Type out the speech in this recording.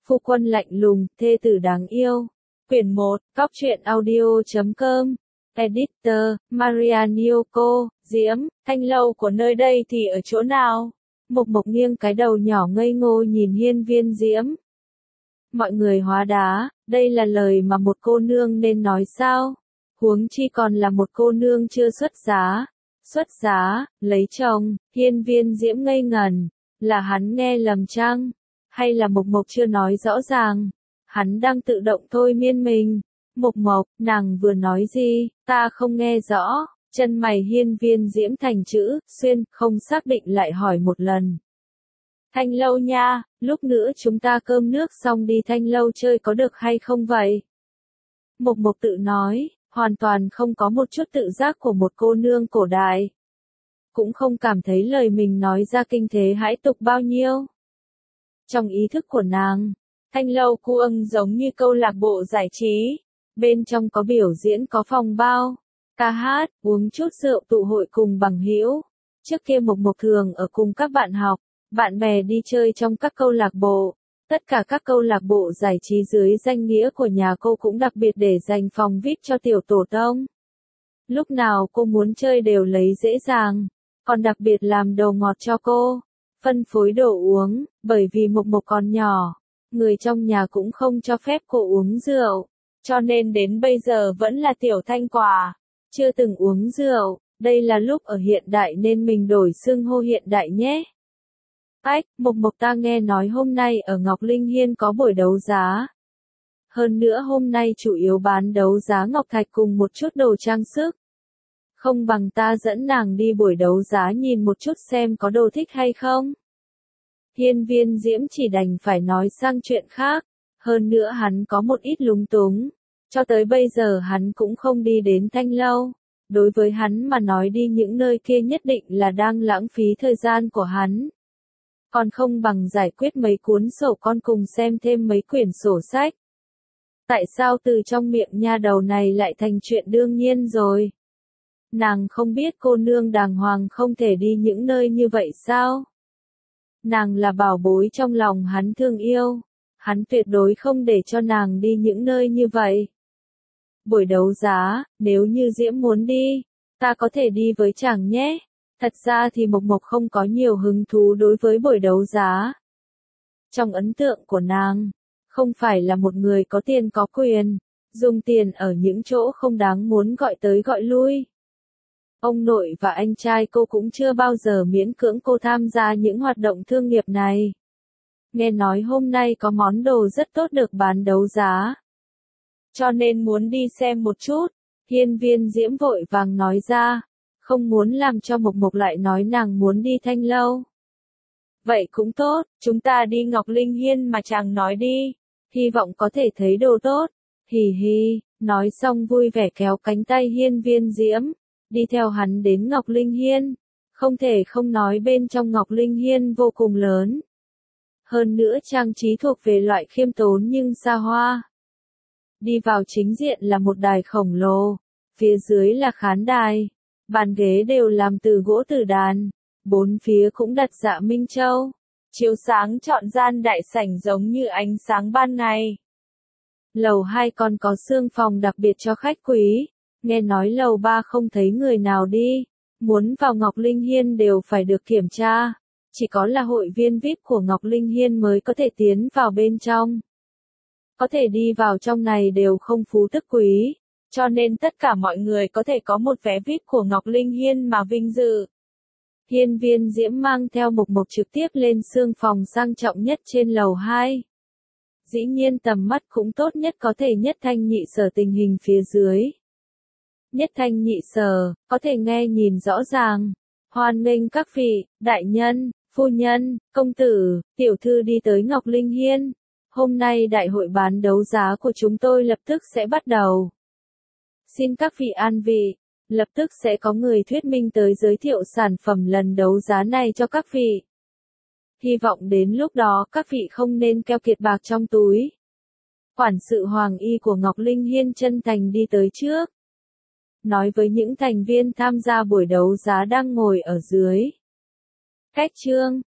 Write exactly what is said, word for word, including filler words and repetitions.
Phu quân lạnh lùng, thê tử đáng yêu. Quyển một, Cóc truyện audio chấm com. Editor, Maria Nyoko, Diễm, thanh lâu của nơi đây thì ở chỗ nào? Mộc Mộc nghiêng cái đầu nhỏ ngây ngô nhìn hiên viên Diễm. Mọi người hóa đá, đây là lời mà một cô nương nên nói sao? Huống chi còn là một cô nương chưa xuất giá. Xuất giá, lấy chồng, hiên viên Diễm ngây ngẩn. Là hắn nghe lầm chăng? Hay là Mộc Mộc chưa nói rõ ràng? Hắn đang tự động thôi miên mình. Mộc Mộc, nàng vừa nói gì, ta không nghe rõ. Chân mày hiên viên Diễm thành chữ, xuyên, không xác định lại hỏi một lần. Thanh lâu nha, lúc nữa chúng ta cơm nước xong đi thanh lâu chơi có được hay không vậy? Mộc Mộc tự nói, hoàn toàn không có một chút tự giác của một cô nương cổ đại. Cũng không cảm thấy lời mình nói ra kinh thế hãi tục bao nhiêu. Trong ý thức của nàng, thanh lâu cu âng giống như câu lạc bộ giải trí. Bên trong có biểu diễn, có phòng bao, ca hát, uống chút rượu tụ hội cùng bằng hữu. Trước kia Mộc Mộc thường ở cùng các bạn học, bạn bè đi chơi trong các câu lạc bộ. Tất cả các câu lạc bộ giải trí dưới danh nghĩa của nhà cô cũng đặc biệt để dành phòng vi ai pi cho tiểu tổ tông. Lúc nào cô muốn chơi đều lấy dễ dàng, còn đặc biệt làm đồ ngọt cho cô, phân phối đồ uống, bởi vì Mộc Mộc còn nhỏ, người trong nhà cũng không cho phép cô uống rượu. Cho nên đến bây giờ vẫn là tiểu thanh quả, chưa từng uống rượu, đây là lúc ở hiện đại nên mình đổi xưng hô hiện đại nhé. Ách, Mộc Mộc ta nghe nói hôm nay ở Ngọc Linh Hiên có buổi đấu giá. Hơn nữa hôm nay chủ yếu bán đấu giá ngọc thạch cùng một chút đồ trang sức. Không bằng ta dẫn nàng đi buổi đấu giá nhìn một chút xem có đồ thích hay không. Hiên viên Diễm chỉ đành phải nói sang chuyện khác. Hơn nữa hắn có một ít lúng túng. Cho tới bây giờ hắn cũng không đi đến thanh lâu. Đối với hắn mà nói đi những nơi kia nhất định là đang lãng phí thời gian của hắn. Còn không bằng giải quyết mấy cuốn sổ con cùng xem thêm mấy quyển sổ sách. Tại sao từ trong miệng nha đầu này lại thành chuyện đương nhiên rồi? Nàng không biết cô nương đàng hoàng không thể đi những nơi như vậy sao? Nàng là bảo bối trong lòng hắn thương yêu. Hắn tuyệt đối không để cho nàng đi những nơi như vậy. Buổi đấu giá, nếu như Diễm muốn đi, ta có thể đi với chàng nhé. Thật ra thì Mộc Mộc không có nhiều hứng thú đối với buổi đấu giá. Trong ấn tượng của nàng, không phải là một người có tiền có quyền, dùng tiền ở những chỗ không đáng muốn gọi tới gọi lui. Ông nội và anh trai cô cũng chưa bao giờ miễn cưỡng cô tham gia những hoạt động thương nghiệp này. Nghe nói hôm nay có món đồ rất tốt được bán đấu giá. Cho nên muốn đi xem một chút, hiên viên Diễm vội vàng nói ra, không muốn làm cho Mộc Mộc lại nói nàng muốn đi thanh lâu. Vậy cũng tốt, chúng ta đi Ngọc Linh Hiên mà chàng nói đi, hy vọng có thể thấy đồ tốt, hì hì, nói xong vui vẻ kéo cánh tay hiên viên Diễm, đi theo hắn đến Ngọc Linh Hiên, không thể không nói bên trong Ngọc Linh Hiên vô cùng lớn. Hơn nữa trang trí thuộc về loại khiêm tốn nhưng xa hoa. Đi vào chính diện là một đài khổng lồ, phía dưới là khán đài, bàn ghế đều làm từ gỗ tử đàn, bốn phía cũng đặt dạ minh châu, chiếu sáng trọn gian đại sảnh giống như ánh sáng ban ngày. Lầu hai còn có xương phòng đặc biệt cho khách quý, nghe nói lầu ba không thấy người nào đi, muốn vào Ngọc Linh Hiên đều phải được kiểm tra. Chỉ có là hội viên vi ai pi của Ngọc Linh Hiên mới có thể tiến vào bên trong. Có thể đi vào trong này đều không phú tức quý, cho nên tất cả mọi người có thể có một vé vi ai pi của Ngọc Linh Hiên mà vinh dự. Hiên viên Diễm mang theo Mộc Mộc trực tiếp lên xương phòng sang trọng nhất trên lầu hai. Dĩ nhiên tầm mắt cũng tốt nhất có thể nhất thanh nhị sở tình hình phía dưới. Nhất thanh nhị sở, có thể nghe nhìn rõ ràng. Hoan nghênh các vị, đại nhân, phu nhân, công tử, tiểu thư đi tới Ngọc Linh Hiên. Hôm nay đại hội bán đấu giá của chúng tôi lập tức sẽ bắt đầu. Xin các vị an vị, lập tức sẽ có người thuyết minh tới giới thiệu sản phẩm lần đấu giá này cho các vị. Hy vọng đến lúc đó các vị không nên keo kiệt bạc trong túi. Quản sự Hoàng Y của Ngọc Linh Hiên chân thành đi tới trước. Nói với những thành viên tham gia buổi đấu giá đang ngồi ở dưới. Cách chương,